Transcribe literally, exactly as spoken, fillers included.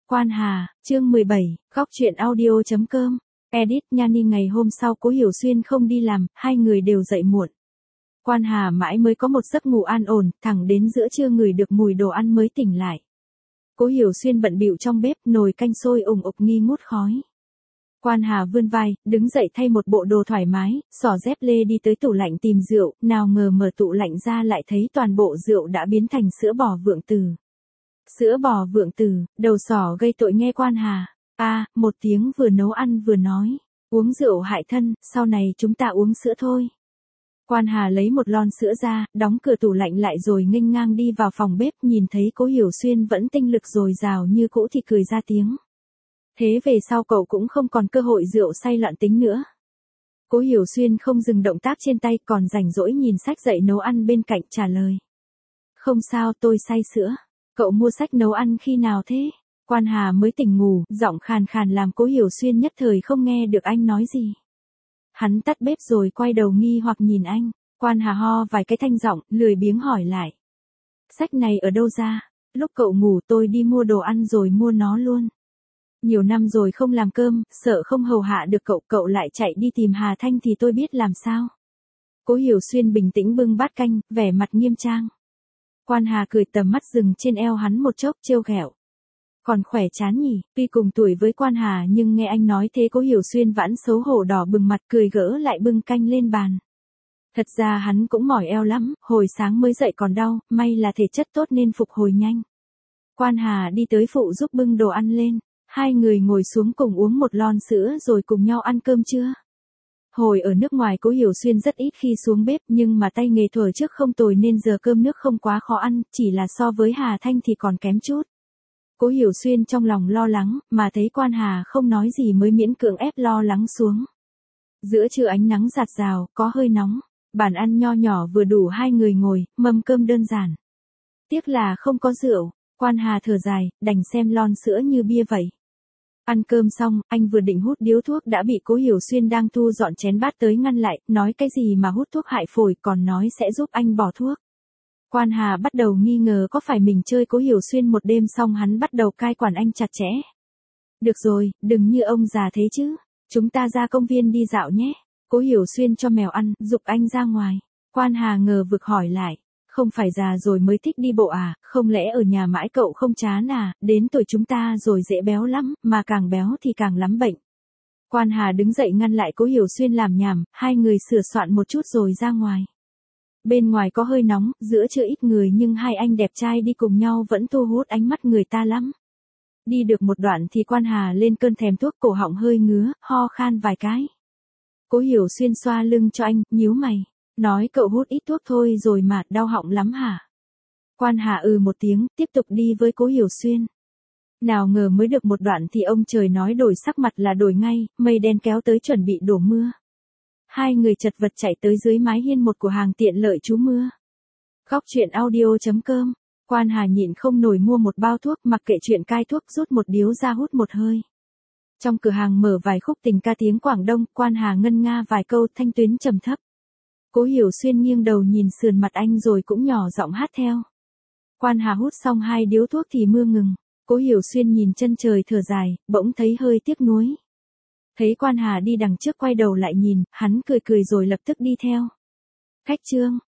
Quan Hà, chương mười bảy, góc truyện audio chấm com. Edit Nhani. Ngày hôm sau Cố Hiểu Xuyên không đi làm, hai người đều dậy muộn. Quan Hà mãi mới có một giấc ngủ an ổn, thẳng đến giữa trưa ngửi được mùi đồ ăn mới tỉnh lại. Cố Hiểu Xuyên bận bịu trong bếp, nồi canh sôi ùng ục nghi ngút khói. Quan Hà vươn vai, đứng dậy thay một bộ đồ thoải mái, xỏ dép lê đi tới tủ lạnh tìm rượu, nào ngờ mở tủ lạnh ra lại thấy toàn bộ rượu đã biến thành sữa bò Vượng Tử. Sữa bò Vượng Tử, đầu sỏ gây tội nghe Quan Hà. A, à, một tiếng vừa nấu ăn vừa nói, uống rượu hại thân, sau này chúng ta uống sữa thôi. Quan Hà lấy một lon sữa ra, đóng cửa tủ lạnh lại rồi nghênh ngang đi vào phòng bếp, nhìn thấy Cố Hiểu Xuyên vẫn tinh lực dồi dào như cũ thì cười ra tiếng. Thế về sau cậu cũng không còn cơ hội rượu say loạn tính nữa. Cố Hiểu Xuyên không dừng động tác trên tay, còn rảnh rỗi nhìn sách dạy nấu ăn bên cạnh trả lời. Không sao, tôi say sữa. Cậu mua sách nấu ăn khi nào thế? Quan Hà mới tỉnh ngủ, giọng khàn khàn làm Cố Hiểu Xuyên nhất thời không nghe được anh nói gì. Hắn tắt bếp rồi quay đầu nghi hoặc nhìn anh. Quan Hà ho vài cái thanh giọng, lười biếng hỏi lại. Sách này ở đâu ra? Lúc cậu ngủ tôi đi mua đồ ăn rồi mua nó luôn. Nhiều năm rồi không làm cơm, sợ không hầu hạ được cậu, cậu lại chạy đi tìm Hà Thanh thì tôi biết làm sao. Cố Hiểu Xuyên bình tĩnh bưng bát canh, vẻ mặt nghiêm trang. Quan Hà cười, tầm mắt dừng trên eo hắn một chốc, trêu ghẹo. Còn khỏe chán nhỉ? Tuy cùng tuổi với Quan Hà nhưng nghe anh nói thế Cố Hiểu Xuyên vãn xấu hổ đỏ bừng mặt, cười gỡ lại bưng canh lên bàn. Thật ra hắn cũng mỏi eo lắm, hồi sáng mới dậy còn đau, may là thể chất tốt nên phục hồi nhanh. Quan Hà đi tới phụ giúp bưng đồ ăn lên, hai người ngồi xuống cùng uống một lon sữa rồi cùng nhau ăn cơm trưa. Hồi ở nước ngoài Cố Hiểu Xuyên rất ít khi xuống bếp, nhưng mà tay nghề thuở trước không tồi nên giờ cơm nước không quá khó ăn, chỉ là so với Hà Thanh thì còn kém chút. Cố Hiểu Xuyên trong lòng lo lắng, mà thấy Quan Hà không nói gì mới miễn cưỡng ép lo lắng xuống. Giữa trưa ánh nắng rạt rào, có hơi nóng, bàn ăn nho nhỏ vừa đủ hai người ngồi, mâm cơm đơn giản. Tiếc là không có rượu, Quan Hà thở dài, đành xem lon sữa như bia vậy. Ăn cơm xong, anh vừa định hút điếu thuốc đã bị Cố Hiểu Xuyên đang thu dọn chén bát tới ngăn lại, nói cái gì mà hút thuốc hại phổi, còn nói sẽ giúp anh bỏ thuốc. Quan Hà bắt đầu nghi ngờ có phải mình chơi Cố Hiểu Xuyên một đêm xong hắn bắt đầu cai quản anh chặt chẽ. Được rồi, đừng như ông già thế chứ, chúng ta ra công viên đi dạo nhé. Cố Hiểu Xuyên cho mèo ăn, giục anh ra ngoài. Quan Hà ngờ vực hỏi lại, không phải già rồi mới thích đi bộ à, không lẽ ở nhà mãi cậu không chán à, đến tuổi chúng ta rồi dễ béo lắm, mà càng béo thì càng lắm bệnh. Quan Hà đứng dậy ngăn lại Cố Hiểu Xuyên làm nhảm, hai người sửa soạn một chút rồi ra ngoài. Bên ngoài có hơi nóng, giữa chưa ít người nhưng hai anh đẹp trai đi cùng nhau vẫn thu hút ánh mắt người ta lắm. Đi được một đoạn thì Quan Hà lên cơn thèm thuốc, cổ họng hơi ngứa, ho khan vài cái. Cố Hiểu Xuyên xoa lưng cho anh, nhíu mày, nói cậu hút ít thuốc thôi rồi mà, đau họng lắm hả? Quan Hà ừ một tiếng, tiếp tục đi với Cố Hiểu Xuyên. Nào ngờ mới được một đoạn thì ông trời nói đổi sắc mặt là đổi ngay, mây đen kéo tới chuẩn bị đổ mưa. Hai người chật vật chạy tới dưới mái hiên một cửa hàng tiện lợi trú mưa. Góc truyện audio chấm com. Quan Hà nhịn không nổi mua một bao thuốc, mặc kệ chuyện cai thuốc, rút một điếu ra hút một hơi. Trong cửa hàng mở vài khúc tình ca tiếng Quảng Đông, Quan Hà ngân nga vài câu, thanh tuyến trầm thấp. Cố Hiểu Xuyên nghiêng đầu nhìn sườn mặt anh rồi cũng nhỏ giọng hát theo. Quan Hà hút xong hai điếu thuốc thì mưa ngừng. Cố Hiểu Xuyên nhìn chân trời thở dài, bỗng thấy hơi tiếc nuối. Thấy Quan Hà đi đằng trước quay đầu lại nhìn, hắn cười cười rồi lập tức đi theo. Khách trương,